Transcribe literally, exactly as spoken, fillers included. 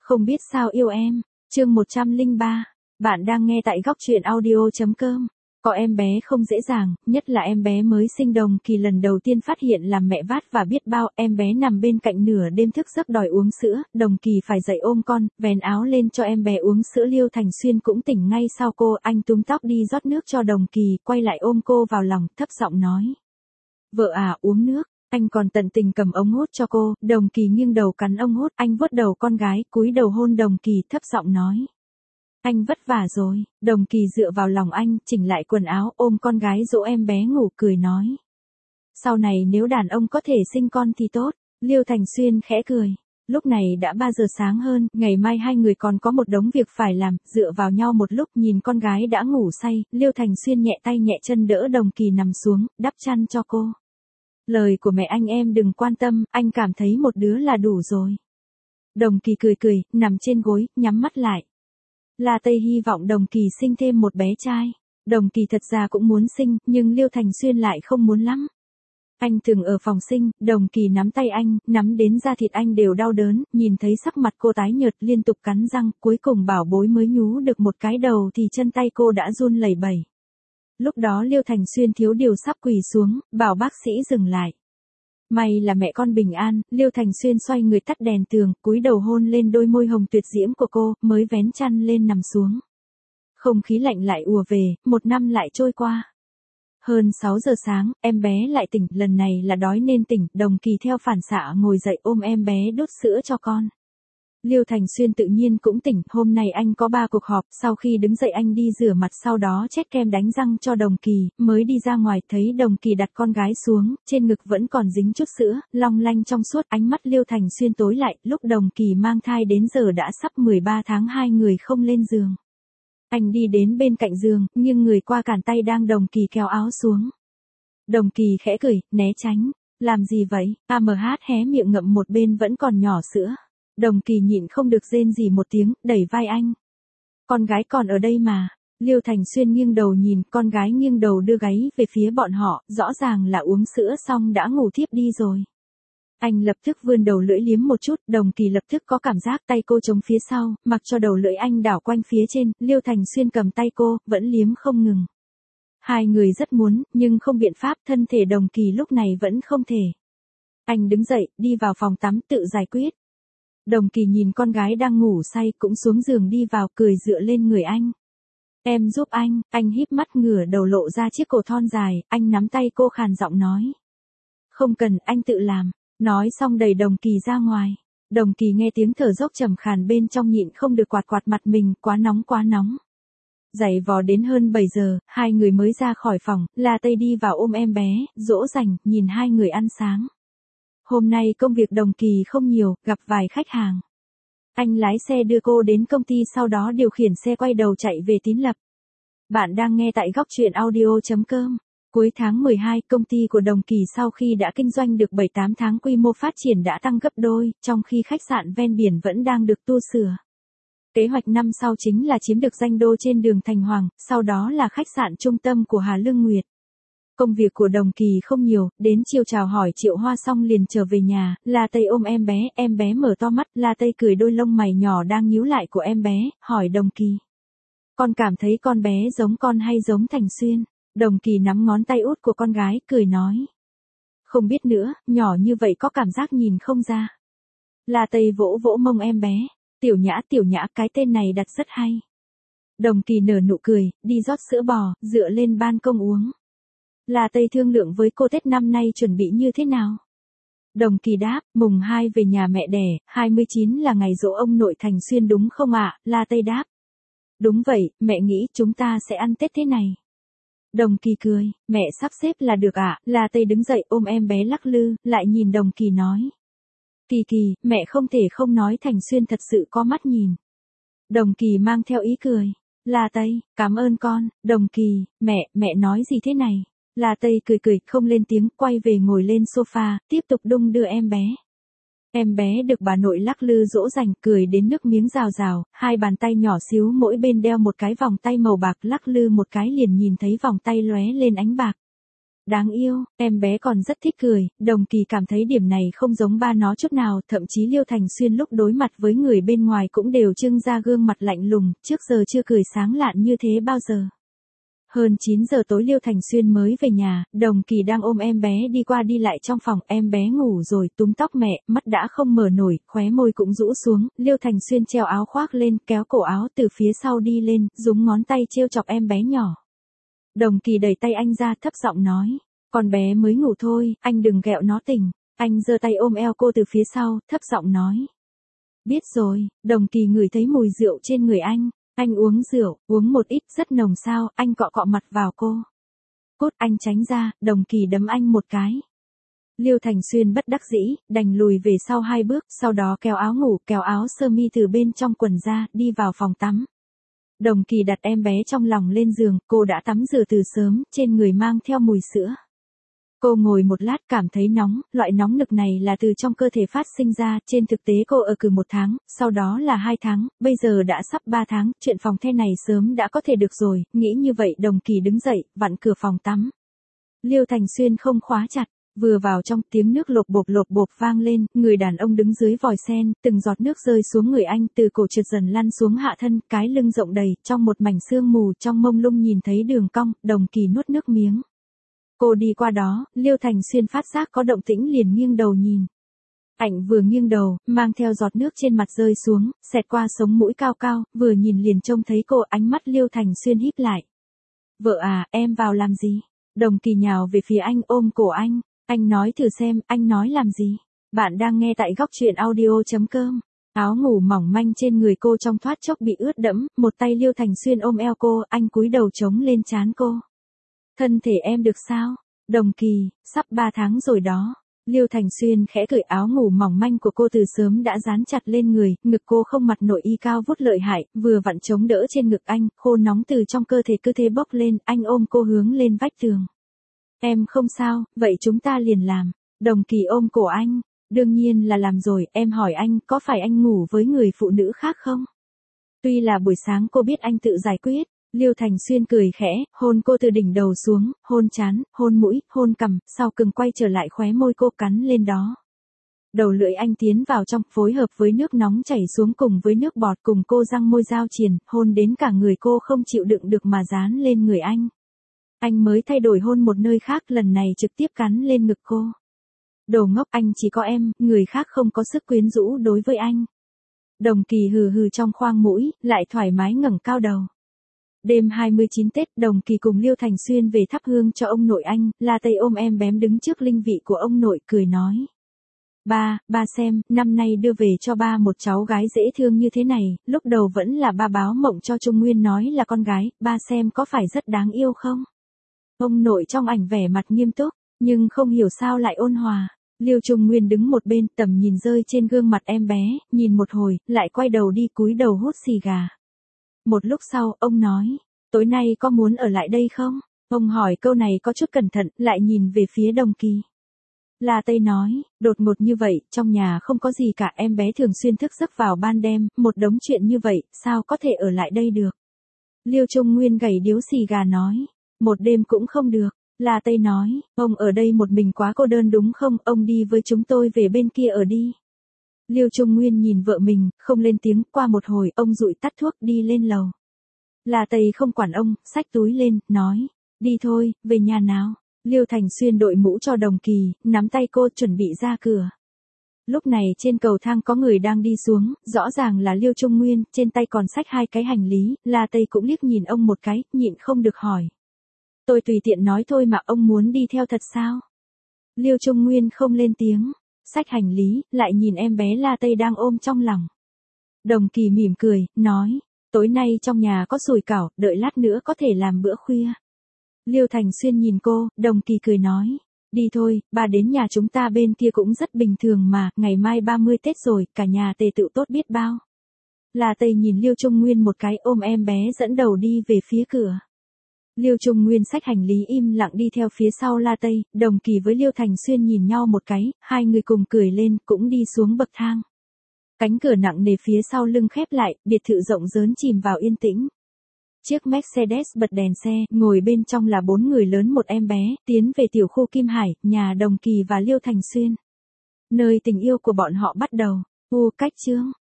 Không biết sao yêu em, chương một trăm lẻ ba. Bạn đang nghe tại góc truyện audio chấm com. Có em bé không dễ dàng, nhất là em bé mới sinh Đồng Kỳ lần đầu tiên phát hiện làm mẹ vát và biết bao. Em bé nằm bên cạnh nửa đêm thức giấc đòi uống sữa, Đồng Kỳ phải dậy ôm con, vén áo lên cho em bé uống sữa. Liêu Thành Xuyên cũng tỉnh ngay sau cô, anh túm tóc đi rót nước cho Đồng Kỳ, quay lại ôm cô vào lòng, thấp giọng nói: "Vợ à, uống nước." Anh còn tận tình cầm ống hút cho cô, Đồng Kỳ nghiêng đầu cắn ống hút, anh vuốt đầu con gái, cúi đầu hôn Đồng Kỳ, thấp giọng nói: "Anh vất vả rồi." Đồng Kỳ dựa vào lòng anh, chỉnh lại quần áo, ôm con gái dỗ em bé ngủ, cười nói: "Sau này nếu đàn ông có thể sinh con thì tốt." Liêu Thành Xuyên khẽ cười. Lúc này đã ba giờ sáng hơn, ngày mai hai người còn có một đống việc phải làm, dựa vào nhau một lúc nhìn con gái đã ngủ say, Liêu Thành Xuyên nhẹ tay nhẹ chân đỡ Đồng Kỳ nằm xuống, đắp chăn cho cô. "Lời của mẹ anh em đừng quan tâm, anh cảm thấy một đứa là đủ rồi." Đồng Kỳ cười cười, nằm trên gối, nhắm mắt lại. La Tây hy vọng Đồng Kỳ sinh thêm một bé trai. Đồng Kỳ thật ra cũng muốn sinh, nhưng Liêu Thành Xuyên lại không muốn lắm. Anh từng ở phòng sinh, Đồng Kỳ nắm tay anh, nắm đến da thịt anh đều đau đớn, nhìn thấy sắc mặt cô tái nhợt liên tục cắn răng, cuối cùng bảo bối mới nhú được một cái đầu thì chân tay cô đã run lẩy bẩy. Lúc đó Liêu Thành Xuyên thiếu điều sắp quỳ xuống, bảo bác sĩ dừng lại. May là mẹ con bình an, Liêu Thành Xuyên xoay người tắt đèn tường, cúi đầu hôn lên đôi môi hồng tuyệt diễm của cô, mới vén chăn lên nằm xuống. Không khí lạnh lại ùa về, một năm lại trôi qua. Hơn sáu giờ sáng, em bé lại tỉnh, lần này là đói nên tỉnh, Đồng Kỳ theo phản xạ ngồi dậy ôm em bé đút sữa cho con. Liêu Thành Xuyên tự nhiên cũng tỉnh, hôm nay anh có ba cuộc họp, sau khi đứng dậy anh đi rửa mặt sau đó chét kem đánh răng cho Đồng Kỳ, mới đi ra ngoài thấy Đồng Kỳ đặt con gái xuống, trên ngực vẫn còn dính chút sữa, long lanh trong suốt, ánh mắt Liêu Thành Xuyên tối lại, lúc Đồng Kỳ mang thai đến giờ đã sắp mười ba tháng hai người không lên giường. Anh đi đến bên cạnh giường, nhưng người qua cản tay đang Đồng Kỳ kéo áo xuống. Đồng Kỳ khẽ cười, né tránh, làm gì vậy, a em hát hé miệng ngậm một bên vẫn còn nhỏ sữa. Đồng Kỳ nhịn không được rên rỉ một tiếng, đẩy vai anh. "Con gái còn ở đây mà." Liêu Thành Xuyên nghiêng đầu nhìn, con gái nghiêng đầu đưa gáy về phía bọn họ, rõ ràng là uống sữa xong đã ngủ thiếp đi rồi. Anh lập tức vươn đầu lưỡi liếm một chút, Đồng Kỳ lập tức có cảm giác tay cô chống phía sau, mặc cho đầu lưỡi anh đảo quanh phía trên, Liêu Thành Xuyên cầm tay cô, vẫn liếm không ngừng. Hai người rất muốn, nhưng không biện pháp, thân thể Đồng Kỳ lúc này vẫn không thể. Anh đứng dậy, đi vào phòng tắm tự giải quyết. Đồng Kỳ nhìn con gái đang ngủ say cũng xuống giường đi vào, cười dựa lên người anh. "Em giúp anh." Anh híp mắt ngửa đầu lộ ra chiếc cổ thon dài, anh nắm tay cô khàn giọng nói: "Không cần, anh tự làm." Nói xong đẩy Đồng Kỳ ra ngoài. Đồng Kỳ nghe tiếng thở dốc trầm khàn bên trong nhịn không được quạt quạt mặt mình, quá nóng quá nóng. Giày vò đến hơn bảy giờ, hai người mới ra khỏi phòng, La Tây đi vào ôm em bé, dỗ dành, nhìn hai người ăn sáng. Hôm nay công việc Đồng Kỳ không nhiều, gặp vài khách hàng. Anh lái xe đưa cô đến công ty sau đó điều khiển xe quay đầu chạy về Tín Lập. Bạn đang nghe tại góc truyện audio chấm com. Cuối tháng mười hai, công ty của Đồng Kỳ sau khi đã kinh doanh được bảy tám tháng quy mô phát triển đã tăng gấp đôi, trong khi khách sạn ven biển vẫn đang được tu sửa. Kế hoạch năm sau chính là chiếm được danh đô trên đường Thành Hoàng, sau đó là khách sạn trung tâm của Hà Lương Nguyệt. Công việc của Đồng Kỳ không nhiều, đến chiều chào hỏi Triệu Hoa xong liền trở về nhà, La Tây ôm em bé, em bé mở to mắt, La Tây cười đôi lông mày nhỏ đang nhíu lại của em bé, hỏi Đồng Kỳ: "Con cảm thấy con bé giống con hay giống Thành Xuyên?" Đồng Kỳ nắm ngón tay út của con gái, cười nói: "Không biết nữa, nhỏ như vậy có cảm giác nhìn không ra." La Tây vỗ vỗ mông em bé: "Tiểu Nhã, Tiểu Nhã, cái tên này đặt rất hay." Đồng Kỳ nở nụ cười, đi rót sữa bò, dựa lên ban công uống. La Tây thương lượng với cô Tết năm nay chuẩn bị như thế nào. Đồng Kỳ đáp: "Mùng hai về nhà mẹ đẻ, hai mươi chín là ngày giỗ ông nội Thành Xuyên đúng không ạ?" La Tây đáp: "Đúng vậy, mẹ nghĩ chúng ta sẽ ăn Tết thế này." Đồng Kỳ cười: "Mẹ sắp xếp là được ạ." La Tây đứng dậy ôm em bé lắc lư, lại nhìn Đồng Kỳ nói: "Kỳ Kỳ, mẹ không thể không nói Thành Xuyên thật sự có mắt nhìn." Đồng Kỳ mang theo ý cười: "La Tây, cảm ơn con." Đồng Kỳ: "Mẹ, mẹ nói gì thế này?" La Tây cười cười, không lên tiếng, quay về ngồi lên sofa, tiếp tục đung đưa em bé. Em bé được bà nội lắc lư dỗ dành, cười đến nước miếng rào rào, hai bàn tay nhỏ xíu mỗi bên đeo một cái vòng tay màu bạc, lắc lư một cái liền nhìn thấy vòng tay lóe lên ánh bạc. Đáng yêu, em bé còn rất thích cười, Đồng Kỳ cảm thấy điểm này không giống ba nó chút nào, thậm chí Liêu Thành Xuyên lúc đối mặt với người bên ngoài cũng đều trưng ra gương mặt lạnh lùng, trước giờ chưa cười sáng lạn như thế bao giờ. Hơn chín giờ tối Liêu Thành Xuyên mới về nhà, Đồng Kỳ đang ôm em bé đi qua đi lại trong phòng, em bé ngủ rồi, túm tóc mẹ, mắt đã không mở nổi, khóe môi cũng rũ xuống, Liêu Thành Xuyên treo áo khoác lên, kéo cổ áo từ phía sau đi lên, dùng ngón tay trêu chọc em bé nhỏ. Đồng Kỳ đẩy tay anh ra, thấp giọng nói, con bé mới ngủ thôi, anh đừng ghẹo nó tỉnh. Anh giơ tay ôm eo cô từ phía sau, thấp giọng nói. Biết rồi, Đồng Kỳ ngửi thấy mùi rượu trên người anh. Anh uống rượu, uống một ít rất nồng sao, anh cọ cọ mặt vào cô. Cốt anh tránh ra, Đồng Kỳ đấm anh một cái. Liêu Thành Xuyên bất đắc dĩ, đành lùi về sau hai bước, sau đó kéo áo ngủ, kéo áo sơ mi từ bên trong quần ra, đi vào phòng tắm. Đồng Kỳ đặt em bé trong lòng lên giường, cô đã tắm rửa từ sớm, trên người mang theo mùi sữa. Cô ngồi một lát cảm thấy nóng, loại nóng nực này là từ trong cơ thể phát sinh ra, trên thực tế cô ở cử một tháng, sau đó là hai tháng, bây giờ đã sắp ba tháng, chuyện phòng the này sớm đã có thể được rồi, nghĩ như vậy Đồng Kỳ đứng dậy, vặn cửa phòng tắm. Liêu Thành Xuyên không khóa chặt, vừa vào trong tiếng nước lộp bộp lộp bộp vang lên, người đàn ông đứng dưới vòi sen, từng giọt nước rơi xuống người anh, từ cổ trượt dần lăn xuống hạ thân, cái lưng rộng đầy, trong một mảnh sương mù, trong mông lung nhìn thấy đường cong, Đồng Kỳ nuốt nước miếng. Cô đi qua đó, Liêu Thành Xuyên phát giác có động tĩnh liền nghiêng đầu nhìn. Ảnh vừa nghiêng đầu, mang theo giọt nước trên mặt rơi xuống, xẹt qua sống mũi cao cao, vừa nhìn liền trông thấy cô, ánh mắt Liêu Thành Xuyên híp lại. Vợ à, em vào làm gì? Đồng Kỳ nhào về phía anh ôm cổ anh, anh nói thử xem, anh nói làm gì? Bạn đang nghe tại góc truyện audio chấm com. Áo ngủ mỏng manh trên người cô trong thoát chốc bị ướt đẫm, một tay Liêu Thành Xuyên ôm eo cô, anh cúi đầu chống lên trán cô. Thân thể em được sao? Đồng Kỳ, sắp ba tháng rồi đó. Liêu Thành Xuyên khẽ cởi áo ngủ mỏng manh của cô từ sớm đã dán chặt lên người, ngực cô không mặt nội y cao vút lợi hại, vừa vặn chống đỡ trên ngực anh, khô nóng từ trong cơ thể cứ thế bốc lên, anh ôm cô hướng lên vách tường. Em không sao, vậy chúng ta liền làm. Đồng Kỳ ôm cổ anh, đương nhiên là làm rồi, em hỏi anh, có phải anh ngủ với người phụ nữ khác không? Tuy là buổi sáng cô biết anh tự giải quyết. Liêu Thành Xuyên cười khẽ, hôn cô từ đỉnh đầu xuống, hôn trán, hôn mũi, hôn cằm, sau cừng quay trở lại khóe môi cô cắn lên đó. Đầu lưỡi anh tiến vào trong, phối hợp với nước nóng chảy xuống cùng với nước bọt cùng cô răng môi giao triền, hôn đến cả người cô không chịu đựng được mà dán lên người anh. Anh mới thay đổi hôn một nơi khác, lần này trực tiếp cắn lên ngực cô. Đồ ngốc, anh chỉ có em, người khác không có sức quyến rũ đối với anh. Đồng Kỳ hừ hừ trong khoang mũi, lại thoải mái ngẩng cao đầu. Đêm hai mươi chín Tết, Đồng Kỳ cùng Liêu Thành Xuyên về thắp hương cho ông nội anh, La Tây ôm em bém đứng trước linh vị của ông nội, cười nói. Ba, ba xem, năm nay đưa về cho ba một cháu gái dễ thương như thế này, lúc đầu vẫn là ba báo mộng cho Trung Nguyên nói là con gái, ba xem có phải rất đáng yêu không? Ông nội trong ảnh vẻ mặt nghiêm túc, nhưng không hiểu sao lại ôn hòa. Liêu Trung Nguyên đứng một bên, tầm nhìn rơi trên gương mặt em bé, nhìn một hồi, lại quay đầu đi cúi đầu hút xì gà. Một lúc sau, ông nói, tối nay có muốn ở lại đây không? Ông hỏi câu này có chút cẩn thận, lại nhìn về phía Đồng Kỳ. La Tây nói, đột ngột như vậy, trong nhà không có gì cả, em bé thường xuyên thức giấc vào ban đêm, một đống chuyện như vậy, sao có thể ở lại đây được? Liêu Trung Nguyên gảy điếu xì gà nói, một đêm cũng không được. La Tây nói, ông ở đây một mình quá cô đơn đúng không, ông đi với chúng tôi về bên kia ở đi. Liêu Trung Nguyên nhìn vợ mình, không lên tiếng, qua một hồi, ông dụi tắt thuốc đi lên lầu. La Tây không quản ông, xách túi lên, nói, đi thôi, về nhà nào. Liêu Thành Xuyên đội mũ cho Đồng Kỳ, nắm tay cô chuẩn bị ra cửa. Lúc này trên cầu thang có người đang đi xuống, rõ ràng là Liêu Trung Nguyên, trên tay còn xách hai cái hành lý, La Tây cũng liếc nhìn ông một cái, nhịn không được hỏi. Tôi tùy tiện nói thôi mà ông muốn đi theo thật sao? Liêu Trung Nguyên không lên tiếng. Xách hành lý, lại nhìn em bé La Tây đang ôm trong lòng. Đồng Kỳ mỉm cười, nói, tối nay trong nhà có sủi cảo, đợi lát nữa có thể làm bữa khuya. Liêu Thành Xuyên nhìn cô, Đồng Kỳ cười nói, đi thôi, bà đến nhà chúng ta bên kia cũng rất bình thường mà, ngày mai ba mươi Tết rồi, cả nhà tề tựu tốt biết bao. La Tây nhìn Liêu Trung Nguyên một cái, ôm em bé dẫn đầu đi về phía cửa. Liêu Trung Nguyên xách hành lý im lặng đi theo phía sau La Tây, Đồng Kỳ với Liêu Thành Xuyên nhìn nhau một cái, hai người cùng cười lên, cũng đi xuống bậc thang. Cánh cửa nặng nề phía sau lưng khép lại, biệt thự rộng rớn chìm vào yên tĩnh. Chiếc Mercedes bật đèn xe, ngồi bên trong là bốn người lớn một em bé, tiến về tiểu khu Kim Hải, nhà Đồng Kỳ và Liêu Thành Xuyên. Nơi tình yêu của bọn họ bắt đầu. U cách chương.